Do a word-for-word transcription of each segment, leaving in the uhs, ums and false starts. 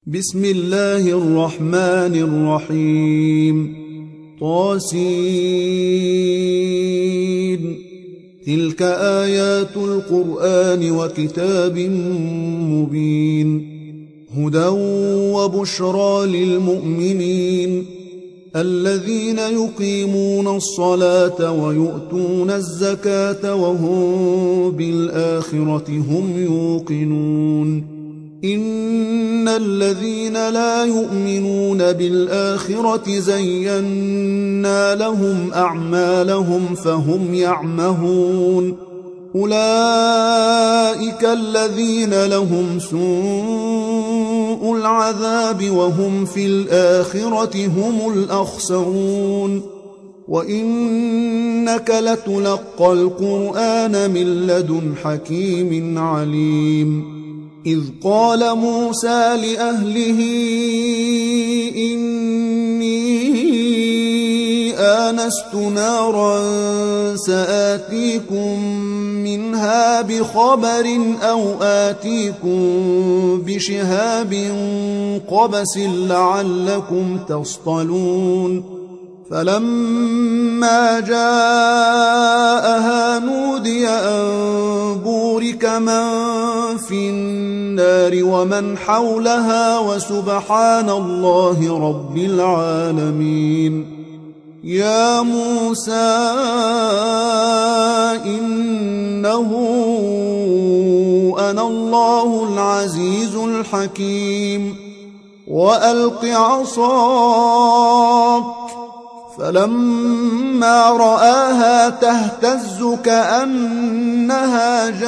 بسم الله الرحمن الرحيم. طاسين. تلك آيات القرآن وكتاب مبين، هدى وبشرى للمؤمنين الذين يقيمون الصلاة ويؤتون الزكاة وهم بالآخرة هم يوقنون. إن الذين لا يؤمنون بالآخرة زينا لهم أعمالهم فهم يعمهون. أولئك الذين لهم سوء العذاب وهم في الآخرة هم الأخسرون. وإنك لتلقى القرآن من لدن حكيم عليم. إذ قال موسى لأهله إني آنست نارا سآتيكم منها بخبر أو آتيكم بشهاب قبس لعلكم تصطلون. فلما جاءها نودي أن بورك من في النار ومن حولها وسبحان الله رب العالمين. يا موسى إنه أنا الله العزيز الحكيم. وألق عصاك. فلما رآها تهتز كأنها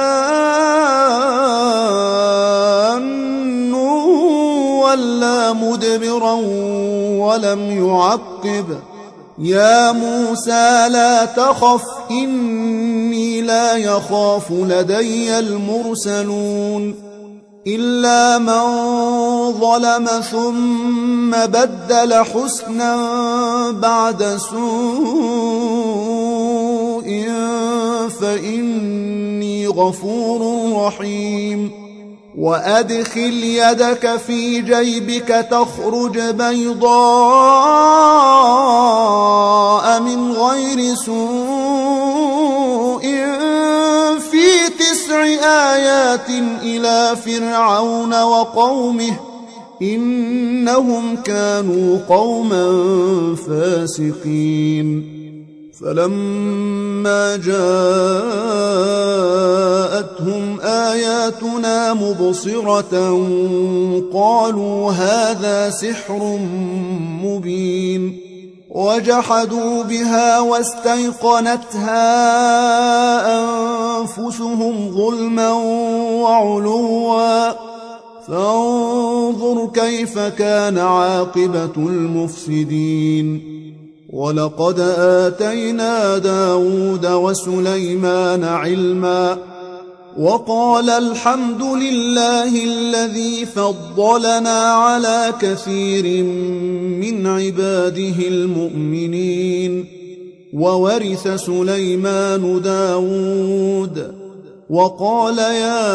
جان ولا مدبرا ولم يعقب. يا موسى لا تخف إني لا يخاف لدي المرسلون. إلا من ظلم ثم بدل حسنا بعد سوء فإني غفور رحيم. وأدخل يدك في جيبك تخرج بيضاء من غير سوء في تسع آيات إلى فرعون وقومه إنهم كانوا قوما فاسقين. فلما جاءتهم آياتنا مبصرة قالوا هذا سحر مبين. وجحدوا بها واستيقنتها أنفسهم ظلما وعلوا فانظر كيف كان عاقبة المفسدين. ولقد آتينا داود وسليمان علما وقال الحمد لله الذي فضلنا على كثير من عباده المؤمنين. وورث سليمان داود وقال يا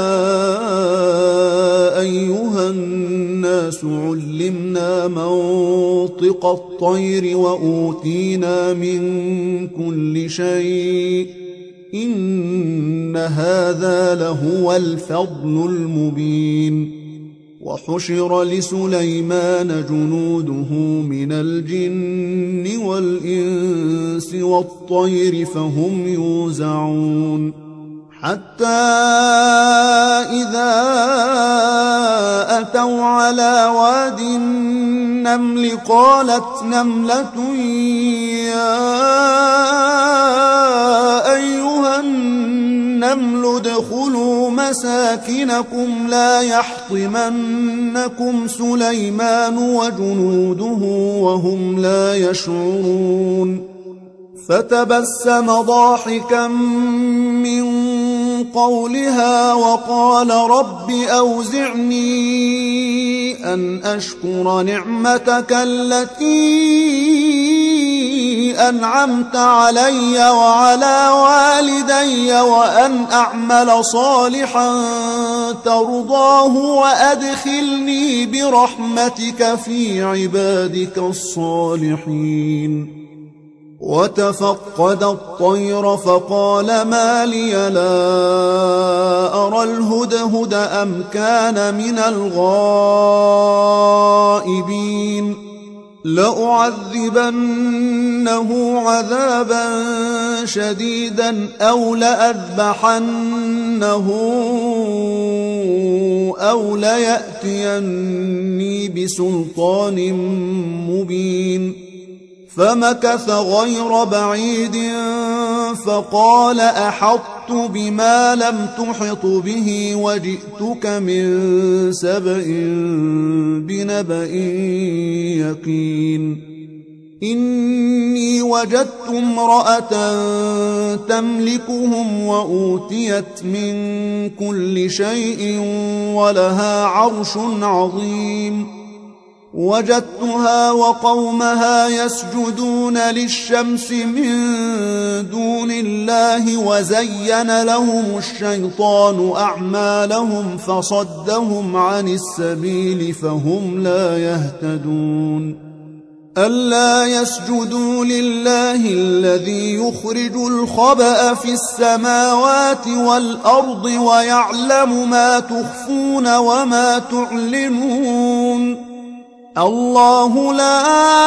أيها الناس علمنا منطق الطير وأوتينا من كل شيء إن هذا لهو الفضل المبين. وحشر لسليمان جنوده من الجن والإنس والطير فهم يوزعون. حتى إذا أتوا على واد النمل قالت نملة يا أيها النمل ادخلوا مساكنكم لا يحطمنكم سليمان وجنوده وهم لا يشعرون. فتبسم ضاحكا من قولها وقال رب أوزعني أن أشكر نعمتك التي أنعمت علي وعلى والدي وأن أعمل صالحا ترضاه وأدخلني برحمتك في عبادك الصالحين. وتفقد الطير فقال ما لي لا أرى الهدهد أم كان من الغائبين لأعذبنه عذابا شديدا أو لأذبحنه أو ليأتيني بسلطان مبين. فمكث غير بعيد فقال أحطت بما لم تحط به وجئتك من سبأ بنبأ يقين. إني وجدت امرأة تملكهم وأوتيت من كل شيء ولها عرش عظيم. وجدتها وقومها يسجدون للشمس من دون الله وزين لهم الشيطان أعمالهم فصدهم عن السبيل فهم لا يهتدون. ألا يسجدوا لله الذي يخرج الخبأ في السماوات والأرض ويعلم ما تخفون وما تعلنون. الله لا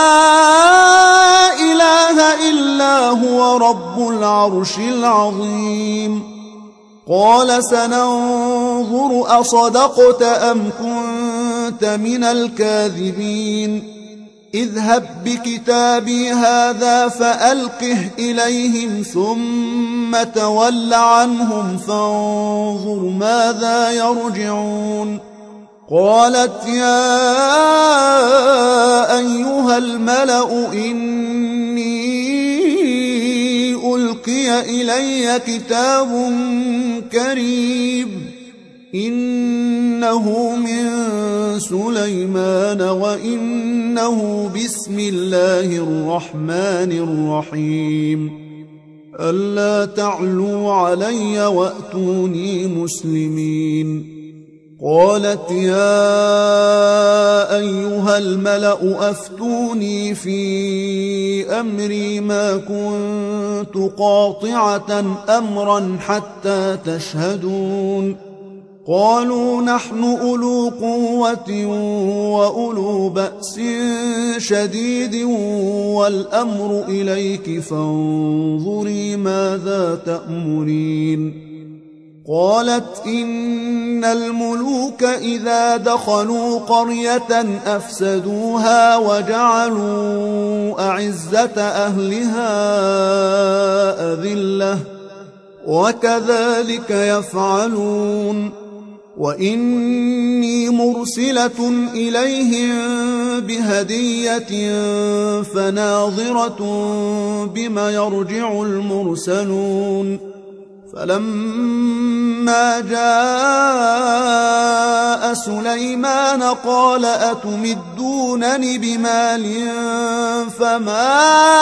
إله إلا هو رب العرش العظيم. قال سننظر أصدقت أم كنت من الكاذبين. اذهب بكتابي هذا فألقه إليهم ثم تول عنهم فانظر ماذا يرجعون. قالت يا أيها الملأ إني ألقي إلي كتاب كريم إنه من سليمان وإنه بسم الله الرحمن الرحيم. ألا تعلوا علي وأتوني مسلمين. قالت يا أيها الملأ أفتوني في أمري ما كنت قاطعة أمرا حتى تشهدون. قالوا نحن أولو قوة وأولو بأس شديد والأمر إليك فانظري ماذا تأمرين. قالت إن الملوك إذا دخلوا قرية أفسدوها وجعلوا أعزة أهلها أذلة وكذلك يفعلون. وإني مرسلة إليهم بهدية فناظرة بما يرجع المرسلون. فلما جاء سليمان قال أتمدونني بمال فما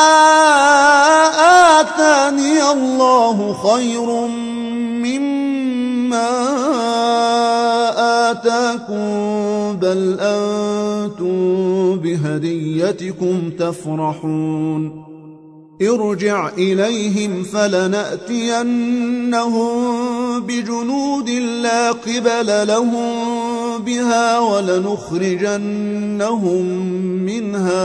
آتاني الله خير مما آتاكم بل أنتم بهديتكم تفرحون. ارجع إليهم فلنأتينهم بجنود لا قبل لهم بها ولنخرجنهم منها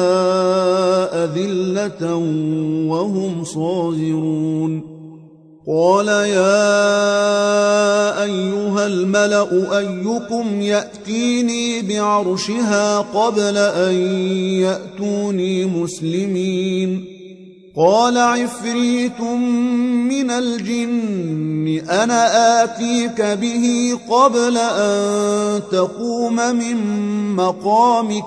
أذلة وهم صاغرون. قال يا أيها الملأ أيكم يأتيني بعرشها قبل أن يأتوني مسلمين. قال عفريت من الجن أنا آتيك به قبل أن تقوم من مقامك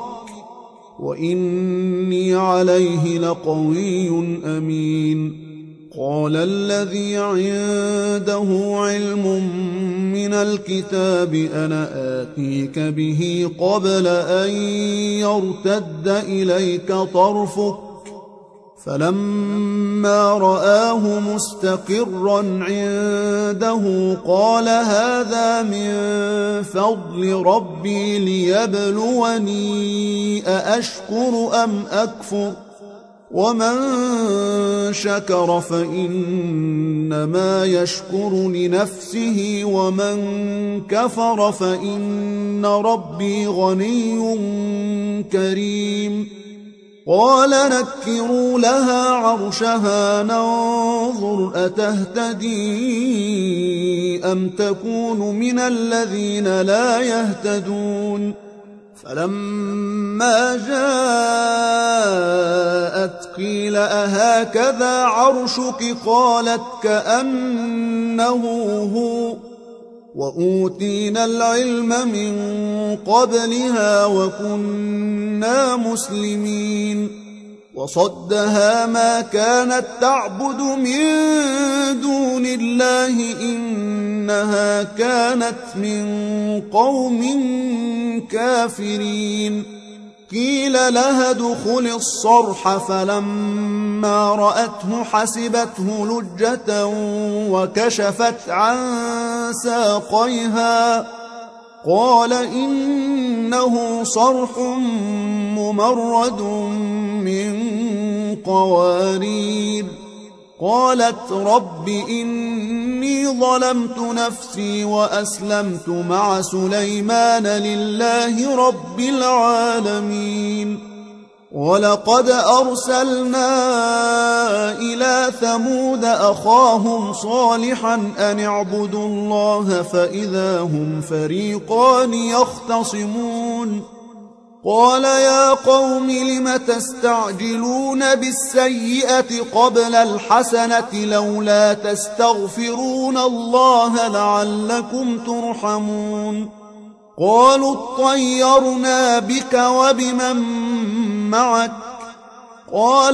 وإني عليه لقوي أمين. قال الذي عنده علم من الكتاب أنا آتيك به قبل أن يرتد إليك طرفك فلما رآه مستقرا عنده قال هذا من فضل ربي ليبلوني أأشكر أم أكفر ومن شكر فإنما يشكر لنفسه ومن كفر فإن ربي غني كريم. قال نكروا لها عرشها ننظر أتهتدي أم تكون من الذين لا يهتدون. فلما جاءت قيل أهكذا عرشك قالت كأنه هو وأوتينا العلم من قبلها وكنا مسلمين. وصدها ما كانت تعبد من دون الله إنها كانت من قوم كافرين. قيل لها ادخل الصرح فلما رأته حسبته لجة وكشفت عن ساقيها قال إنه صرح ممرد من قوارير. قالت رب إني ظلمت نفسي وأسلمت مع سليمان لله رب العالمين. ولقد أرسلنا إلى ثمود أخاهم صالحا أن اعبدوا الله فإذا هم فريقان يختصمون. قال يا قوم لم تستعجلون بالسيئة قبل الحسنة لولا تستغفرون الله لعلكم ترحمون. قالوا اطيرنا بك وبمن معك قال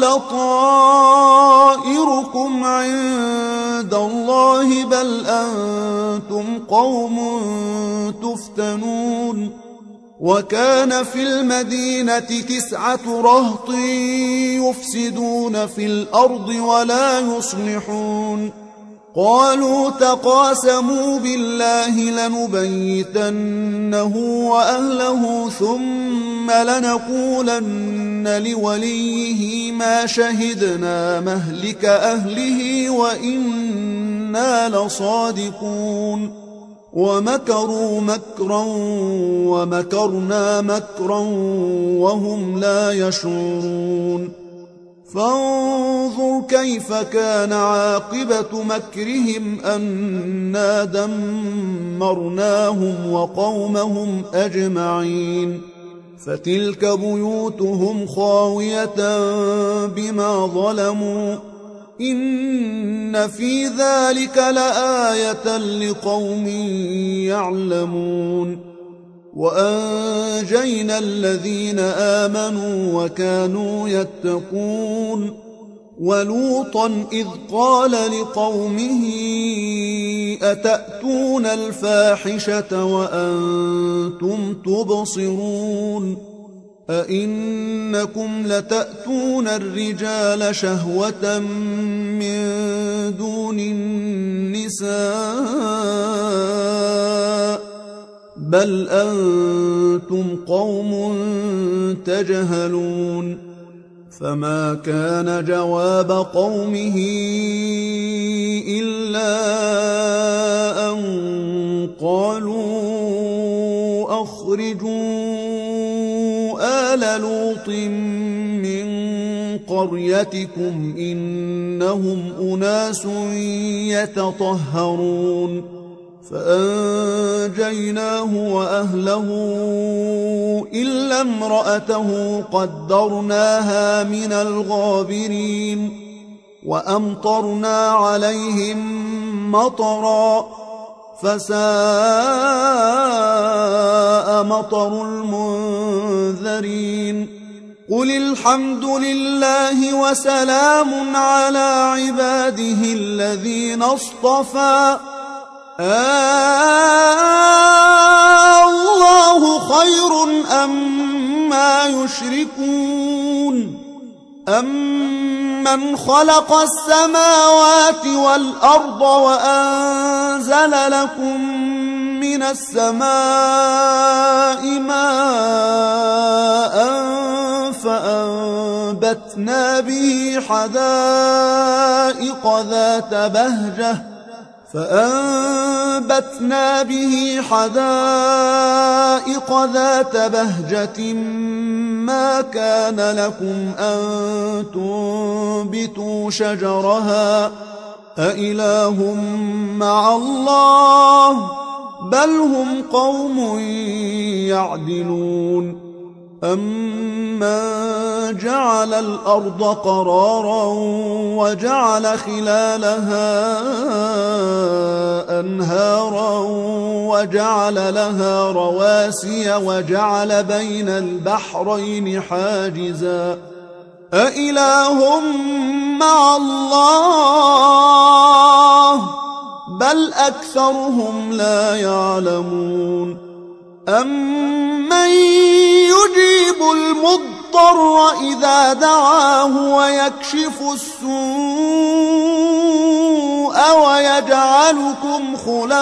طائركم عند الله بل أنتم قوم تفتنون. وكان في المدينة تسعة رهط يفسدون في الأرض ولا يصلحون. قالوا تقاسموا بالله لنبيتنه وأهله ثم لنقولن لوليه ما شهدنا مهلك أهله وإنا لصادقون. ومكروا مكرا ومكرنا مكرا وهم لا يشعرون. فانظر كيف كان عاقبة مكرهم أنا دمرناهم وقومهم أجمعين. فتلك بيوتهم خاوية بما ظلموا إن في ذلك لآية لقوم يعلمون. وأنجينا الذين آمنوا وكانوا يتقون. ولوطا إذ قال لقومه أتأتون الفاحشة وأنتم تبصرون أئنكم لتأتون الرجال شهوة من دون النساء بل أنتم قوم تجهلون. فما كان جواب قومه إلا أن قالوا أخرجوا آل لوط من قريتكم إنهم أناس يتطهرون. فأنجيناه وأهله إلا امرأته قدرناها من الغابرين. وأمطرنا عليهم مطرا فساء مطر المنذرين. قل الحمد لله وسلام على عباده الذين اصطفى الله خير أما يشركون. أَمَّنْ خَلَقَ السَّمَاوَاتِ وَالْأَرْضَ وَأَنزَلَ لَكُم مِّنَ السَّمَاءِ مَاءً فَأَنبَتْنَا بِهِ حَدَائِقَ ذَاتَ بَهْجَةٍ فأنبتنا به حدائق ذات بهجة ما كان لكم أن تنبتوا شجرها أإله مع الله بل هم قوم يعدلون أَمَّنْ جَعَلَ الْأَرْضَ قَرَارًا وَجَعَلَ خِلَالَهَا أَنْهَارًا وَجَعَلَ لَهَا رَوَاسِيَ وَجَعَلَ بَيْنَ الْبَحْرَيْنِ حَاجِزًا أَإِلَٰهٌ مَّعَ اللَّهِ بَلْ أَكْثَرُهُمْ لَا يَعْلَمُونَ أَمَّن يُجِيبُ الْمُضْطَرَّ إِذَا دَعَاهُ وَيَكْشِفُ السُّوءَ وَيَجْعَلُكُمْ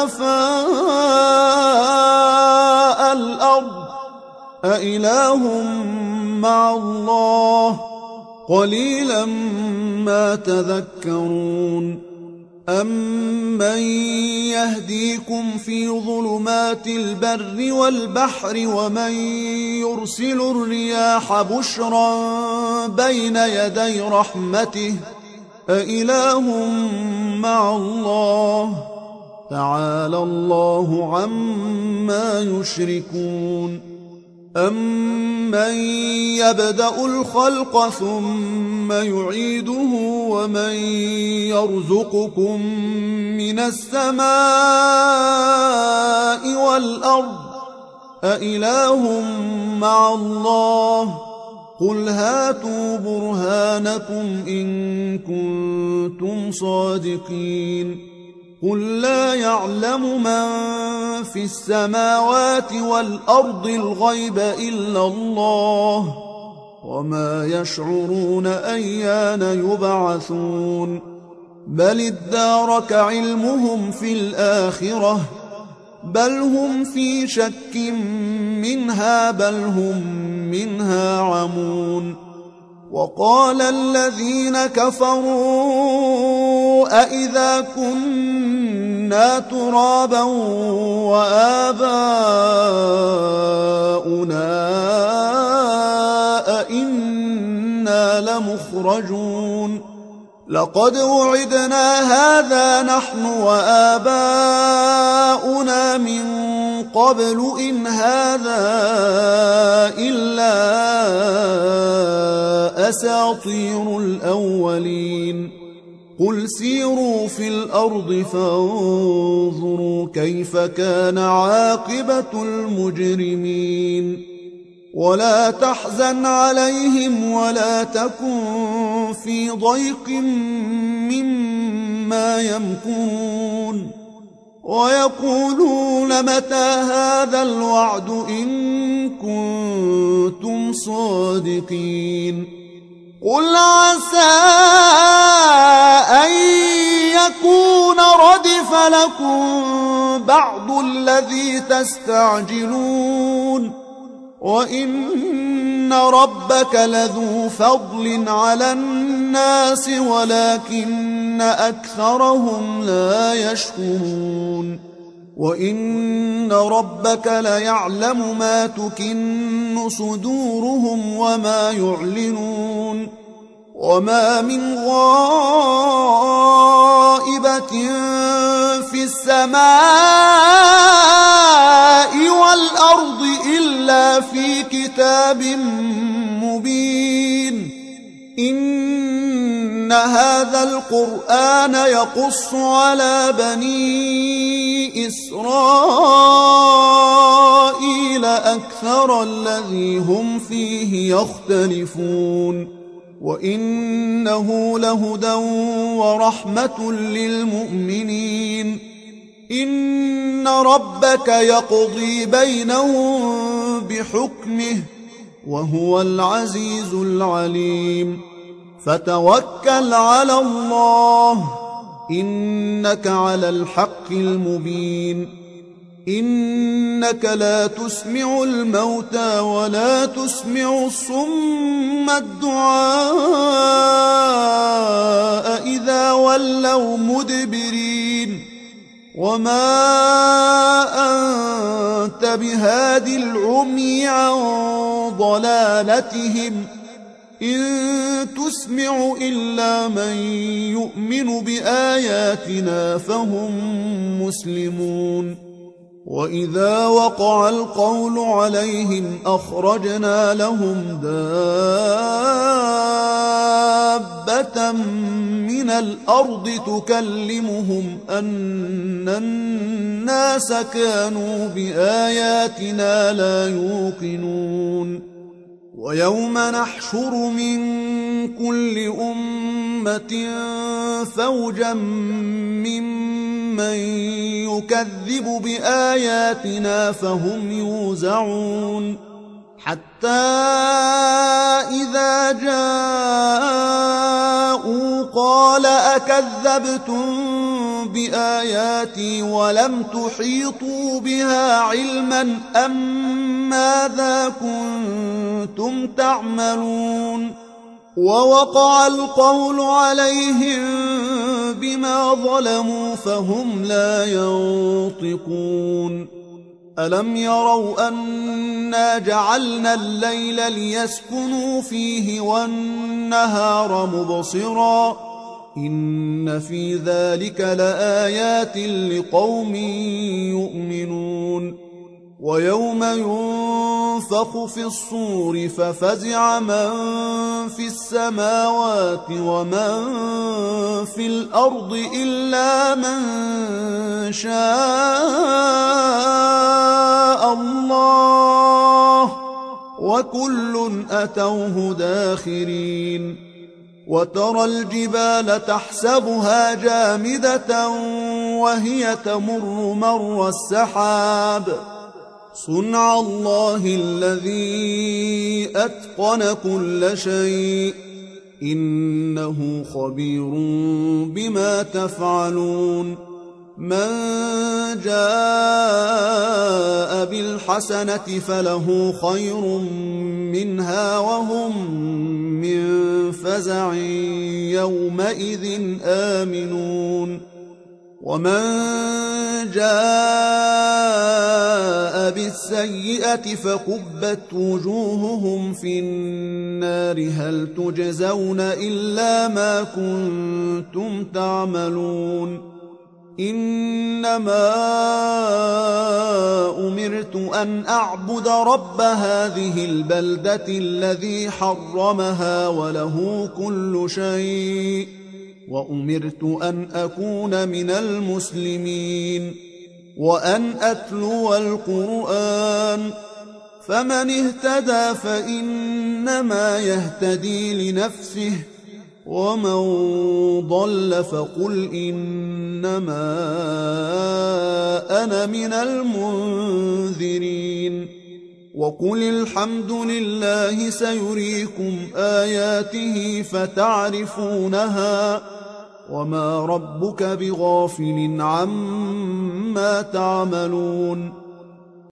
خُلَفَاءَ الْأَرْضِ أَإِلَٰهٌ مَّعَ اللَّهِ قَلِيلًا مَّا تَذَكَّرُونَ أَمَّن يَهْدِيكُمْ فِي ظُلُمَاتِ الْبَرِّ وَالْبَحْرِ وَمَن يُرْسِلُ الرِّيَاحَ بُشْرًا بَيْنَ يَدَيْ رَحْمَتِهِ أَإِلَٰهٌ مَّعَ اللَّهِ تَعَالَى اللَّهُ عَمَّا يُشْرِكُونَ أَمَّن يَبْدَأُ الْخَلْقَ ثُمَّ يُعِيدُهُ وَمَن يَرْزُقُكُم مِّنَ السَّمَاءِ وَالْأَرْضِ أَإِلَٰهٌ مَّعَ اللَّهِ قُلْ هَاتُوا بُرْهَانَكُمْ إِن كُنتُمْ صَادِقِينَ قُل لَّا يَعْلَمُ مَن فِي السَّمَاوَاتِ وَالْأَرْضِ الْغَيْبَ إِلَّا اللَّهُ وَمَا يَشْعُرُونَ أَيَّانَ يُبْعَثُونَ بَلِ ادَّارَكَ عِلْمُهُمْ فِي الْآخِرَةِ بَلْ هُمْ فِي شَكٍّ مِّنْهَا بَلْ هُم مِّنْهَا عَمُونَ وَقَالَ الَّذِينَ كَفَرُوا أَإِذَا كُنَّا تُرَابًا وَآبَاؤُنَا أَإِنَّا لَمُخْرَجُونَ لَقَدْ وُعِدْنَا هَٰذَا نَحْنُ وَآبَاؤُنَا مِن قَبْلُ إِنْ هَٰذَا إِلَّا أَسَاطِيرُ الْأَوَّلِينَ قُلْ سِيرُوا فِي الْأَرْضِ فَانظُرُوا كَيْفَ كَانَ عَاقِبَةُ الْمُجْرِمِينَ وَلَا تَحْزَنْ عَلَيْهِمْ وَلَا تَكُن فِي ضَيْقٍ مِّمَّا يَمْكُرُونَ وَيَقُولُونَ مَتَىٰ هَٰذَا الْوَعْدُ إِن كُنتُمْ صَادِقِينَ قُلْ عَسَىٰ أَن يَكُونَ رَدِفَ لَكُم بَعْضُ الَّذِي تَسْتَعْجِلُونَ وَإِنَّ رَبَّكَ لَذُو فَضْلٍ عَلَى النَّاسِ وَلَٰكِنَّ أَكْثَرَهُمْ لَا يَشْكُرُونَ وَإِنَّ رَبَّكَ لَيَعْلَمُ مَا تُكِنُّ صُدُورُهُمْ وَمَا يُعْلِنُونَ وَمَا مِنْ غَائِبَةٍ فِي السَّمَاءِ وَالْأَرْضِ إِلَّا فِي كِتَابٍ مُّبِينٍ إِنَّ هَٰذَا الْقُرْآنَ يَقُصُّ عَلَىٰ بَنِي إِسْرَائِيلَ أَكْثَرَ الَّذِي هُمْ فِيهِ يَخْتَلِفُونَ وَإِنَّهُ لَهُدًى وَرَحْمَةٌ لِّلْمُؤْمِنِينَ إِنَّ رَبَّكَ يَقْضِي بَيْنَهُم بِحُكْمِهِ وَهُوَ الْعَزِيزُ الْعَلِيمُ فتوكل على الله إنك على الحق المبين إنك لا تسمع الموتى ولا تسمع الصم الدعاء إذا ولوا مدبرين وما أنت بهاد العمي عن ضلالتهم إن تسمع إلا من يؤمن بآياتنا فهم مسلمون وإذا وقع القول عليهم أخرجنا لهم دابة من الأرض تكلمهم أن الناس كانوا بآياتنا لا يوقنون ويوم نحشر من كل أمة فوجا ممن يكذب بآياتنا فهم يوزعون حتى إذا جاءوا قال أكذبتم بآياتي ولم تحيطوا بها علما أم ماذا كنتم تعملون ووقع القول عليهم بما ظلموا فهم لا ينطقون ألم يروا أنا جعلنا الليل ليسكنوا فيه والنهار مبصرا إن في ذلك لآيات لقوم يؤمنون ويوم ينفخ في الصور ففزع من في السماوات ومن في الأرض إلا من شاء الله وكل أتوه داخرين وترى الجبال تحسبها جامدة وهي تمر مر السحاب صنع الله الذي أتقن كل شيء إنه خبير بما تفعلون من جاء بالحسنة فله خير منها وهم من فزع يومئذ آمنون ومن جاء بالسيئة فكبت وجوههم في النار هل تجزون إلا ما كنتم تعملون إنما أمرت أن أعبد رب هذه البلدة الذي حرمها وله كل شيء وأمرت أن أكون من المسلمين وأن أتلو القرآن فمن اهتدى فإنما يهتدي لنفسه ومن ضل فقل إنما أنا من المنذرين وقل الحمد لله سيريكم آياته فتعرفونها وما ربك بغافل عما تعملون